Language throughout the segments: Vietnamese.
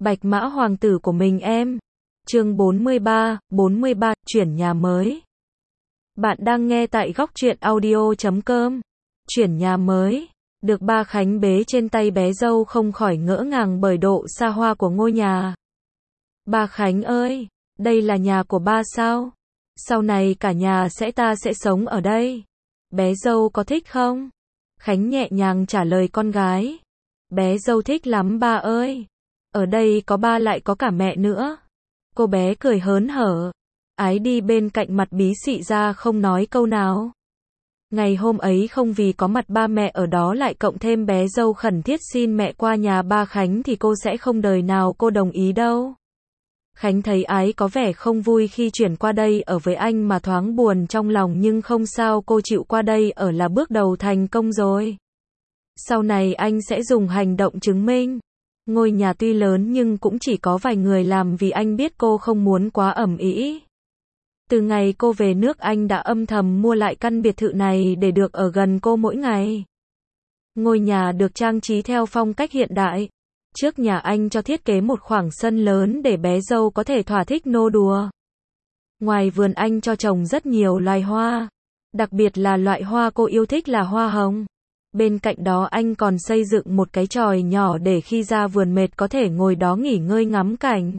Bạch Mã Hoàng tử của mình em. Chương 43, chuyển nhà mới. Bạn đang nghe tại Góc Truyện Audio.com. Chuyển nhà mới. Được ba Khánh bế trên tay bé dâu không khỏi ngỡ ngàng bởi độ xa hoa của ngôi nhà. Ba Khánh ơi, đây là nhà của ba sao? Sau này cả nhà ta sẽ sống ở đây. Bé dâu có thích không? Khánh nhẹ nhàng trả lời con gái. Bé dâu thích lắm ba ơi. Ở đây có ba lại có cả mẹ nữa. Cô bé cười hớn hở. Ái đi bên cạnh mặt bí xị ra không nói câu nào. Ngày hôm ấy không vì có mặt ba mẹ ở đó lại cộng thêm bé dâu khẩn thiết xin mẹ qua nhà ba Khánh thì cô sẽ không đời nào cô đồng ý đâu. Khánh thấy Ái có vẻ không vui khi chuyển qua đây ở với anh mà thoáng buồn trong lòng, nhưng không sao, cô chịu qua đây ở là bước đầu thành công rồi. Sau này anh sẽ dùng hành động chứng minh. Ngôi nhà tuy lớn nhưng cũng chỉ có vài người làm vì anh biết cô không muốn quá ầm ĩ. Từ ngày cô về nước anh đã âm thầm mua lại căn biệt thự này để được ở gần cô mỗi ngày. Ngôi nhà được trang trí theo phong cách hiện đại. Trước nhà anh cho thiết kế một khoảng sân lớn để bé dâu có thể thỏa thích nô đùa. Ngoài vườn anh cho trồng rất nhiều loài hoa. Đặc biệt là loại hoa cô yêu thích là hoa hồng. Bên cạnh đó anh còn xây dựng một cái chòi nhỏ để khi ra vườn mệt có thể ngồi đó nghỉ ngơi ngắm cảnh.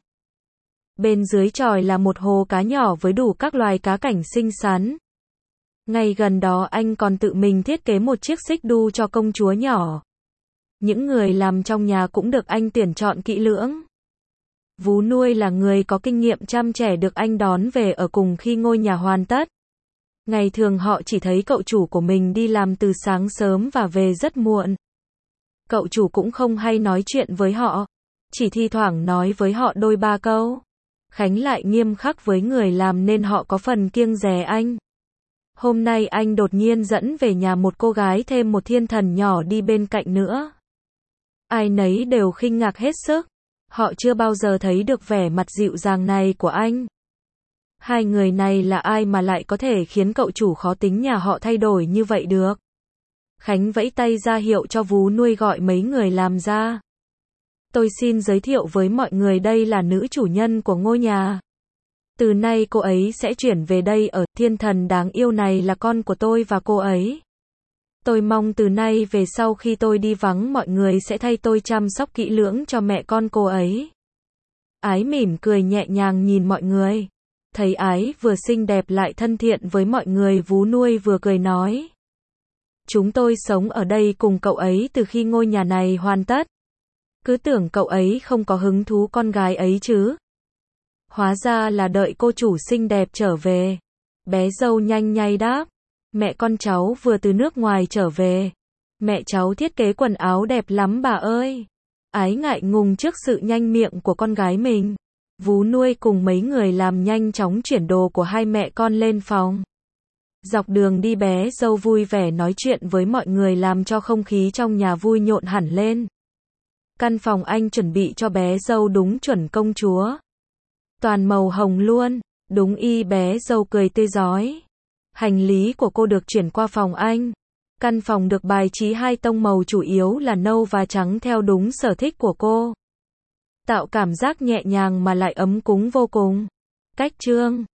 Bên dưới chòi là một hồ cá nhỏ với đủ các loài cá cảnh xinh xắn. Ngay gần đó anh còn tự mình thiết kế một chiếc xích đu cho công chúa nhỏ. Những người làm trong nhà cũng được anh tuyển chọn kỹ lưỡng. Vú nuôi là người có kinh nghiệm chăm trẻ được anh đón về ở cùng khi ngôi nhà hoàn tất. Ngày thường họ chỉ thấy cậu chủ của mình đi làm từ sáng sớm và về rất muộn. Cậu chủ cũng không hay nói chuyện với họ, chỉ thi thoảng nói với họ đôi ba câu. Khánh lại nghiêm khắc với người làm nên họ có phần kiêng dè anh. Hôm nay anh đột nhiên dẫn về nhà một cô gái thêm một thiên thần nhỏ đi bên cạnh nữa. Ai nấy đều khinh ngạc hết sức. Họ chưa bao giờ thấy được vẻ mặt dịu dàng này của anh. Hai người này là ai mà lại có thể khiến cậu chủ khó tính nhà họ thay đổi như vậy được? Khánh vẫy tay ra hiệu cho vú nuôi gọi mấy người làm ra. Tôi xin giới thiệu với mọi người, đây là nữ chủ nhân của ngôi nhà. Từ nay cô ấy sẽ chuyển về đây ở. Thiên thần đáng yêu này là con của tôi và cô ấy. Tôi mong từ nay về sau khi tôi đi vắng mọi người sẽ thay tôi chăm sóc kỹ lưỡng cho mẹ con cô ấy. Ái mỉm cười nhẹ nhàng nhìn mọi người. Thấy Ái vừa xinh đẹp lại thân thiện với mọi người, vú nuôi vừa cười nói. Chúng tôi sống ở đây cùng cậu ấy từ khi ngôi nhà này hoàn tất. Cứ tưởng cậu ấy không có hứng thú con gái ấy chứ. Hóa ra là đợi cô chủ xinh đẹp trở về. Bé dâu nhanh nhạy đáp. Mẹ con cháu vừa từ nước ngoài trở về. Mẹ cháu thiết kế quần áo đẹp lắm bà ơi. Ái ngại ngùng trước sự nhanh miệng của con gái mình. Vú nuôi cùng mấy người làm nhanh chóng chuyển đồ của hai mẹ con lên phòng. Dọc đường đi bé dâu vui vẻ nói chuyện với mọi người làm cho không khí trong nhà vui nhộn hẳn lên. Căn phòng anh chuẩn bị cho bé dâu đúng chuẩn công chúa. Toàn màu hồng luôn, đúng y bé dâu cười tươi rói. Hành lý của cô được chuyển qua phòng anh. Căn phòng được bài trí hai tông màu chủ yếu là nâu và trắng theo đúng sở thích của cô. Tạo cảm giác nhẹ nhàng mà lại ấm cúng vô cùng. Cách chương